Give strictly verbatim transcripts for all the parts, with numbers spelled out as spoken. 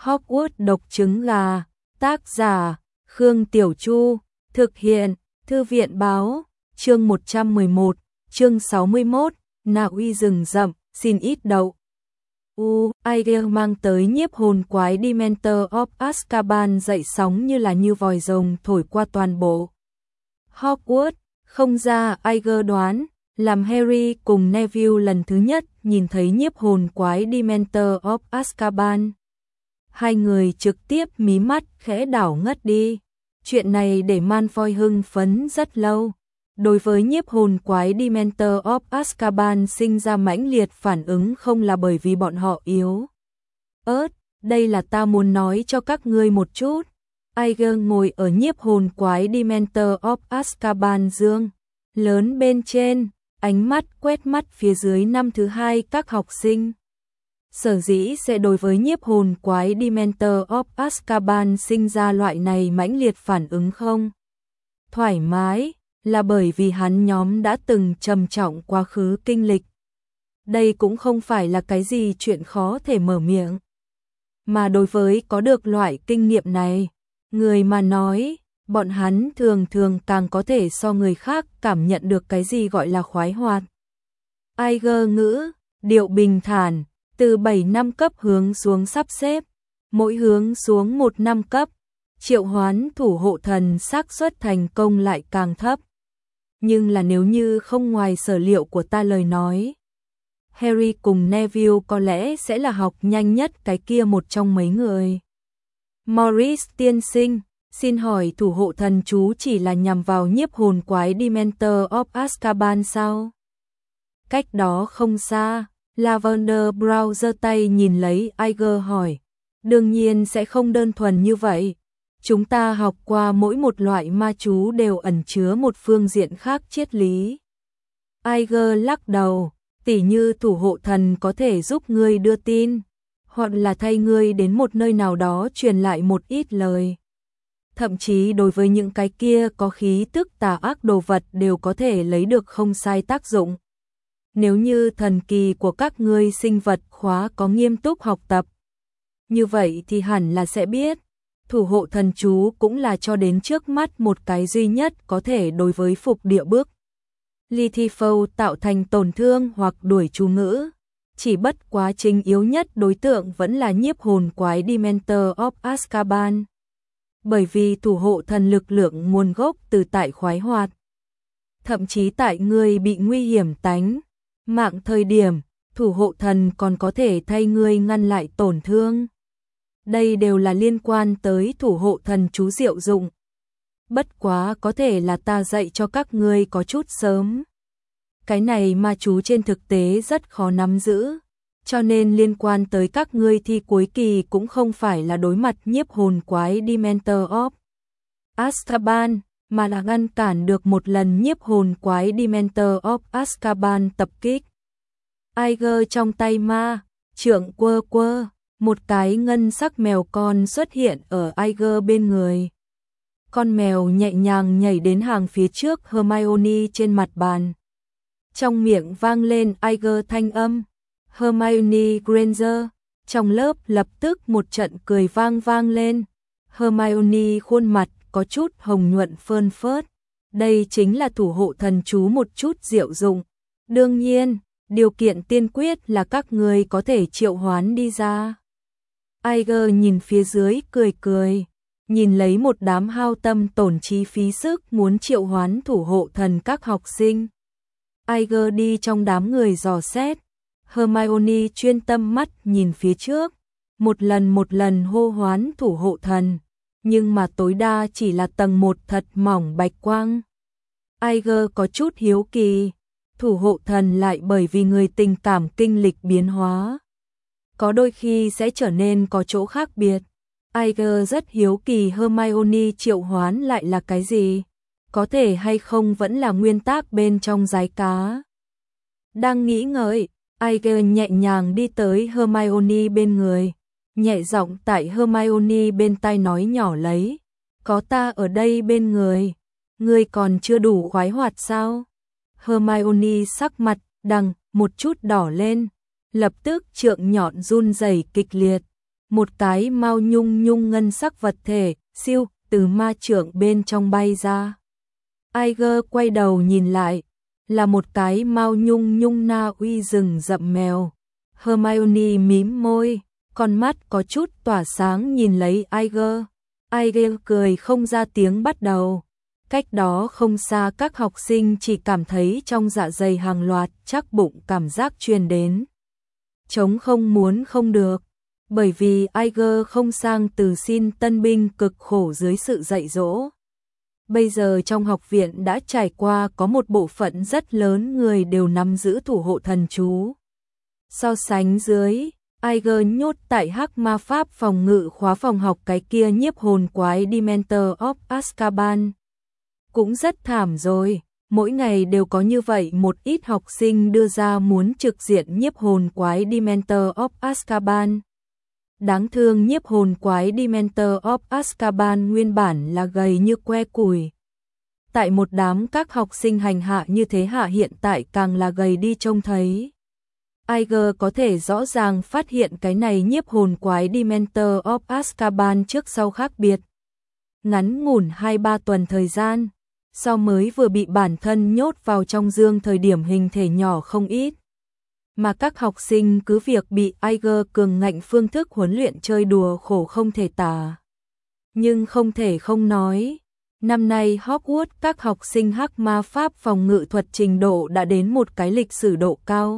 Hogwarts độc trứng gà, tác giả, Khương Tiểu Chu, thực hiện, Thư viện báo, chương một trăm mười một, chương sáu mươi mốt, Na Uy rừng rậm, xin ít đậu. U, Aigel mang tới nhiếp hồn quái Dementor of Azkaban dậy sóng như là như vòi rồng thổi qua toàn bộ Hogwarts, không ra Aigel đoán, làm Harry cùng Neville lần thứ nhất nhìn thấy nhiếp hồn quái Dementor of Azkaban. Hai người trực tiếp mí mắt khẽ đảo ngất đi. Chuyện này để Malfoy hưng phấn rất lâu. Đối với nhiếp hồn quái Dementor of Azkaban sinh ra mãnh liệt phản ứng không là bởi vì bọn họ yếu ớt, đây là ta muốn nói cho các ngươi một chút. Aigel ngồi ở nhiếp hồn quái Dementor of Azkaban dương lớn bên trên, ánh mắt quét mắt phía dưới năm thứ hai các học sinh. Sở dĩ sẽ đối với nhiếp hồn quái Dementor of Azkaban sinh ra loại này mãnh liệt phản ứng không thoải mái, là bởi vì hắn nhóm đã từng trầm trọng quá khứ kinh lịch. Đây cũng không phải là cái gì chuyện khó thể mở miệng. Mà đối với có được loại kinh nghiệm này, người mà nói, bọn hắn thường thường càng có thể so người khác cảm nhận được cái gì gọi là khoái hoạt. Aigel ngữ, điệu bình thản, từ bảy năm cấp hướng xuống sắp xếp, mỗi hướng xuống một năm cấp, triệu hoán thủ hộ thần xác suất thành công lại càng thấp. Nhưng là nếu như không ngoài sở liệu của ta lời nói, Harry cùng Neville có lẽ sẽ là học nhanh nhất cái kia một trong mấy người. Morris tiên sinh, xin hỏi thủ hộ thần chú chỉ là nhằm vào nhiếp hồn quái Dementor of Azkaban sao? Cách đó không xa, Lavender Brown giơ tay nhìn lấy Aigel hỏi. Đương nhiên sẽ không đơn thuần như vậy. Chúng ta học qua mỗi một loại ma chú đều ẩn chứa một phương diện khác triết lý. Aigel lắc đầu, tỉ như thủ hộ thần có thể giúp ngươi đưa tin, hoặc là thay ngươi đến một nơi nào đó truyền lại một ít lời. Thậm chí đối với những cái kia có khí tức tà ác đồ vật đều có thể lấy được không sai tác dụng. Nếu như thần kỳ của các ngươi sinh vật khóa có nghiêm túc học tập, như vậy thì hẳn là sẽ biết. Thủ hộ thần chú cũng là cho đến trước mắt một cái duy nhất có thể đối với phục địa bước Lithifoe tạo thành tổn thương hoặc đuổi chú ngữ. Chỉ bất quá chính yếu nhất đối tượng vẫn là nhiếp hồn quái Dementor of Azkaban. Bởi vì thủ hộ thần lực lượng nguồn gốc từ tại khoái hoạt. Thậm chí tại người bị nguy hiểm tánh mạng thời điểm, thủ hộ thần còn có thể thay ngươi ngăn lại tổn thương. Đây đều là liên quan tới thủ hộ thần chú diệu dụng. Bất quá có thể là ta dạy cho các ngươi có chút sớm. Cái này ma chú trên thực tế rất khó nắm giữ, cho nên liên quan tới các ngươi thi cuối kỳ cũng không phải là đối mặt nhiếp hồn quái Dementor of Azkaban, mà là ngăn cản được một lần nhiếp hồn quái Dementor of Azkaban tập kích. Aigel trong tay ma, trượng quơ quơ, một cái ngân sắc mèo con xuất hiện ở Aigel bên người. Con mèo nhẹ nhàng nhảy đến hàng phía trước Hermione trên mặt bàn. Trong miệng vang lên Aigel thanh âm, Hermione Granger, trong lớp lập tức một trận cười vang vang lên. Hermione khuôn mặt có chút hồng nhuận phơn phớt. Đây chính là thủ hộ thần chú một chút diệu dụng. Đương nhiên, điều kiện tiên quyết là các người có thể triệu hoán đi ra. Aigel nhìn phía dưới cười cười, nhìn lấy một đám hao tâm tổn trí phí sức muốn triệu hoán thủ hộ thần các học sinh. Aigel đi trong đám người dò xét, Hermione chuyên tâm mắt nhìn phía trước, một lần một lần hô hoán thủ hộ thần, nhưng mà tối đa chỉ là tầng một thật mỏng bạch quang. Aigel có chút hiếu kỳ, thủ hộ thần lại bởi vì người tình cảm kinh lịch biến hóa, có đôi khi sẽ trở nên có chỗ khác biệt. Aigel rất hiếu kỳ Hermione triệu hoán lại là cái gì, có thể hay không vẫn là nguyên tắc bên trong giái cá. Đang nghĩ ngợi, Aigel nhẹ nhàng đi tới Hermione bên người, nhẹ giọng tại Hermione bên tai nói nhỏ lấy, có ta ở đây bên người, ngươi còn chưa đủ khoái hoạt sao? Hermione sắc mặt đằng một chút đỏ lên, lập tức trượng nhọn run rẩy kịch liệt, Một cái mao nhung nhung ngân sắc vật thể, siêu, từ ma trượng bên trong bay ra. Iger quay đầu nhìn lại, là một cái mao nhung nhung Na Uy rừng rậm mèo. Hermione mím môi, con mắt có chút tỏa sáng nhìn lấy Iger. Iger cười không ra tiếng bắt đầu. Cách đó không xa các học sinh chỉ cảm thấy trong dạ dày hàng loạt chắc bụng cảm giác truyền đến. Trống không muốn không được, bởi vì Iger không sang từ xin tân binh cực khổ dưới sự dạy dỗ. Bây giờ trong học viện đã trải qua có một bộ phận rất lớn người đều nắm giữ thủ hộ thần chú. So sánh dưới, Iger nhốt tại Hắc Ma Pháp phòng ngự khóa phòng học cái kia nhiếp hồn quái Dementor of Azkaban. Cũng rất thảm rồi, mỗi ngày đều có như vậy một ít học sinh đưa ra muốn trực diện nhiếp hồn quái Dementor of Azkaban. Đáng thương nhiếp hồn quái Dementor of Azkaban nguyên bản là gầy như que củi. Tại một đám các học sinh hành hạ như thế hạ hiện tại càng là gầy đi trông thấy. Iger có thể rõ ràng phát hiện cái này nhiếp hồn quái Dementor of Azkaban trước sau khác biệt. Ngắn ngủn hai ba tuần thời gian, so mới vừa bị bản thân nhốt vào trong dương thời điểm hình thể nhỏ không ít. Mà các học sinh cứ việc bị Iger cường ngạnh phương thức huấn luyện chơi đùa khổ không thể tả. Nhưng không thể không nói, năm nay Hogwarts các học sinh Hắc Ma Pháp phòng ngự thuật trình độ đã đến một cái lịch sử độ cao.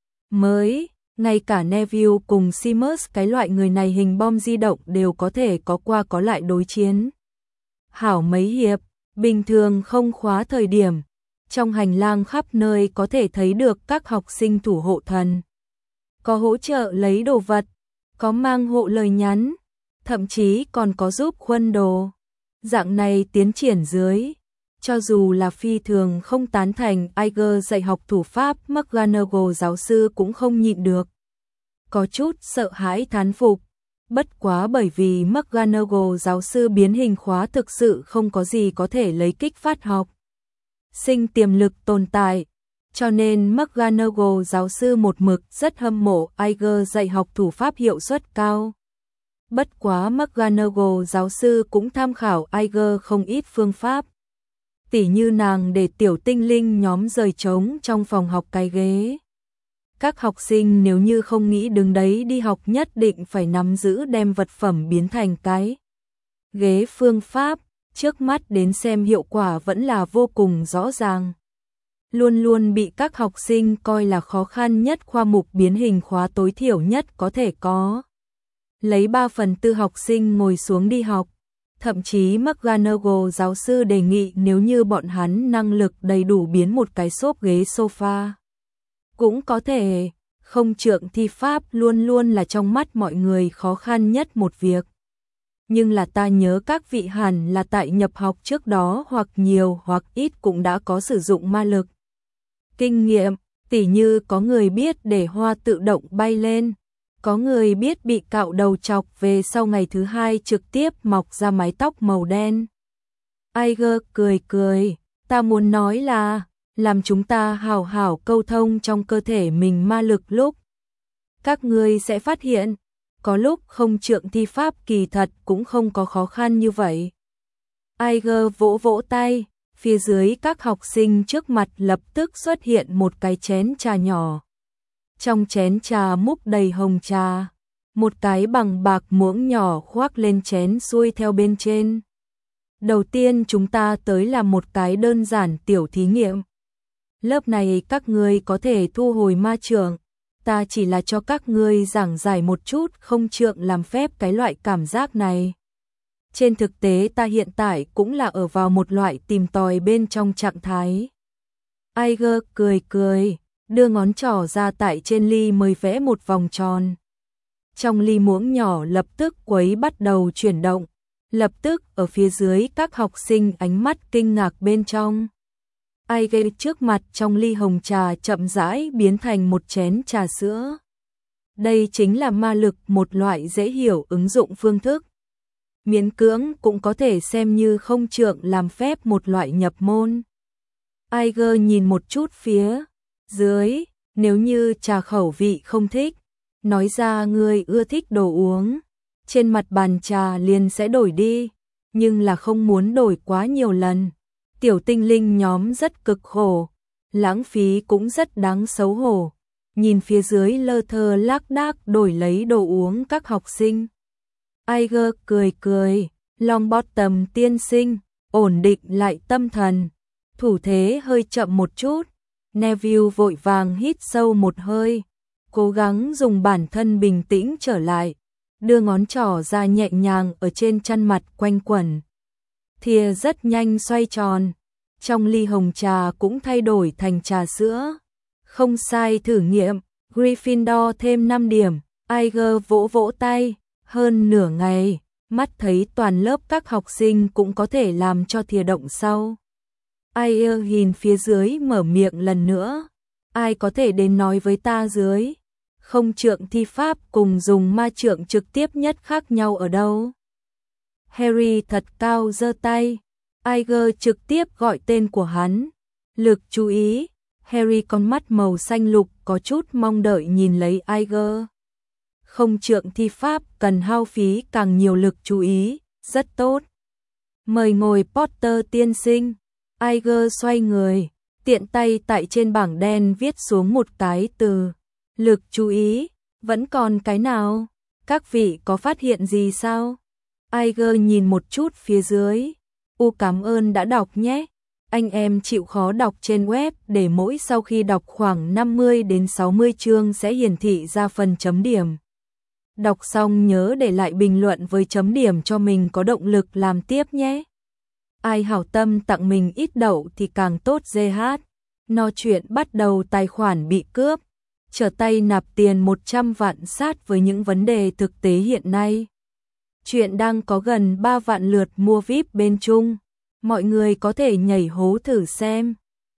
Mới, ngay cả Neville cùng Seamus cái loại người này hình bom di động đều có thể có qua có lại đối chiến. Hảo mấy hiệp, bình thường không khóa thời điểm, trong hành lang khắp nơi có thể thấy được các học sinh thủ hộ thần. Có hỗ trợ lấy đồ vật, có mang hộ lời nhắn, thậm chí còn có giúp khuân đồ. Dạng này tiến triển dưới, cho dù là phi thường không tán thành Iger dạy học thủ pháp, McGonagall giáo sư cũng không nhịn được. Có chút sợ hãi thán phục, bất quá bởi vì McGonagall giáo sư biến hình khóa thực sự không có gì có thể lấy kích phát học sinh tiềm lực tồn tại, cho nên McGonagall giáo sư một mực rất hâm mộ Iger dạy học thủ pháp hiệu suất cao. Bất quá McGonagall giáo sư cũng tham khảo Iger không ít phương pháp. Tỉ như nàng để tiểu tinh linh nhóm rời trống trong phòng học cái ghế. Các học sinh nếu như không nghĩ đứng đấy đi học nhất định phải nắm giữ đem vật phẩm biến thành cái ghế phương pháp, trước mắt đến xem hiệu quả vẫn là vô cùng rõ ràng. Luôn luôn bị các học sinh coi là khó khăn nhất khoa mục biến hình khóa tối thiểu nhất có thể có. Lấy ba phần tư học sinh ngồi xuống đi học, thậm chí McGonagall giáo sư đề nghị nếu như bọn hắn năng lực đầy đủ biến một cái xốp ghế sofa. Cũng có thể, không trượng thi pháp luôn luôn là trong mắt mọi người khó khăn nhất một việc. Nhưng là ta nhớ các vị hẳn là tại nhập học trước đó hoặc nhiều hoặc ít cũng đã có sử dụng ma lực. Kinh nghiệm, tỉ như có người biết để hoa tự động bay lên, có người biết bị cạo đầu chọc về sau ngày thứ hai trực tiếp mọc ra mái tóc màu đen. Iger cười cười, ta muốn nói là, làm chúng ta hào hảo câu thông trong cơ thể mình ma lực lúc. Các ngươi sẽ phát hiện, có lúc không trượng thi pháp kỳ thật cũng không có khó khăn như vậy. Iger vỗ vỗ tay, phía dưới các học sinh trước mặt lập tức xuất hiện một cái chén trà nhỏ. Trong chén trà múc đầy hồng trà, một cái bằng bạc muỗng nhỏ khoác lên chén xuôi theo bên trên. Đầu tiên chúng ta tới làm một cái đơn giản tiểu thí nghiệm. Lớp này các ngươi có thể thu hồi ma trượng, ta chỉ là cho các ngươi giảng giải một chút không trượng làm phép cái loại cảm giác này. Trên thực tế ta hiện tại cũng là ở vào một loại tìm tòi bên trong trạng thái. Iger cười cười, đưa ngón trỏ ra tại trên ly mới vẽ một vòng tròn. Trong ly muỗng nhỏ lập tức quấy bắt đầu chuyển động, lập tức ở phía dưới các học sinh ánh mắt kinh ngạc bên trong. Iger trước mặt trong ly hồng trà chậm rãi biến thành một chén trà sữa. Đây chính là ma lực, một loại dễ hiểu ứng dụng phương thức. Miễn cưỡng cũng có thể xem như không trượng làm phép một loại nhập môn. Iger nhìn một chút phía dưới, nếu như trà khẩu vị không thích, nói ra ngươi ưa thích đồ uống, trên mặt bàn trà liền sẽ đổi đi, nhưng là không muốn đổi quá nhiều lần. Tiểu tinh linh nhóm rất cực khổ, lãng phí cũng rất đáng xấu hổ. Nhìn phía dưới lơ thơ lác đác đổi lấy đồ uống các học sinh. Iger cười cười, Longbottom tiên sinh, ổn định lại tâm thần. Thủ thế hơi chậm một chút, Neville vội vàng hít sâu một hơi, cố gắng dùng bản thân bình tĩnh trở lại, đưa ngón trỏ ra nhẹ nhàng ở trên chăn mặt quanh quẩn. Thìa rất nhanh xoay tròn, trong ly hồng trà cũng thay đổi thành trà sữa. Không sai, thử nghiệm, Gryffindor thêm năm điểm. Iger vỗ vỗ tay, hơn nửa ngày, mắt thấy toàn lớp các học sinh cũng có thể làm cho thìa động sau. Iger nhìn phía dưới mở miệng lần nữa, ai có thể đến nói với ta dưới, không trượng thi pháp cùng dùng ma trượng trực tiếp nhất khác nhau ở đâu. Harry thật cao giơ tay, Iger trực tiếp gọi tên của hắn. Lực chú ý, Harry con mắt màu xanh lục có chút mong đợi nhìn lấy Iger. Không trượng thi pháp cần hao phí càng nhiều lực chú ý, rất tốt. Mời ngồi Potter tiên sinh. Iger xoay người, tiện tay tại trên bảng đen viết xuống một cái từ. Lực chú ý, vẫn còn cái nào? Các vị có phát hiện gì sao? Iger nhìn một chút phía dưới. U cảm ơn đã đọc nhé. Anh em chịu khó đọc trên web để mỗi sau khi đọc khoảng năm mươi đến sáu mươi chương sẽ hiển thị ra phần chấm điểm. Đọc xong nhớ để lại bình luận với chấm điểm cho mình có động lực làm tiếp nhé. Ai hảo tâm tặng mình ít đậu thì càng tốt giê hát. No chuyện bắt đầu tài khoản bị cướp. Trở tay nạp tiền một trăm vạn sát với những vấn đề thực tế hiện nay. Chuyện đang có gần ba vạn lượt mua víp bên Trung. Mọi người có thể nhảy hố thử xem.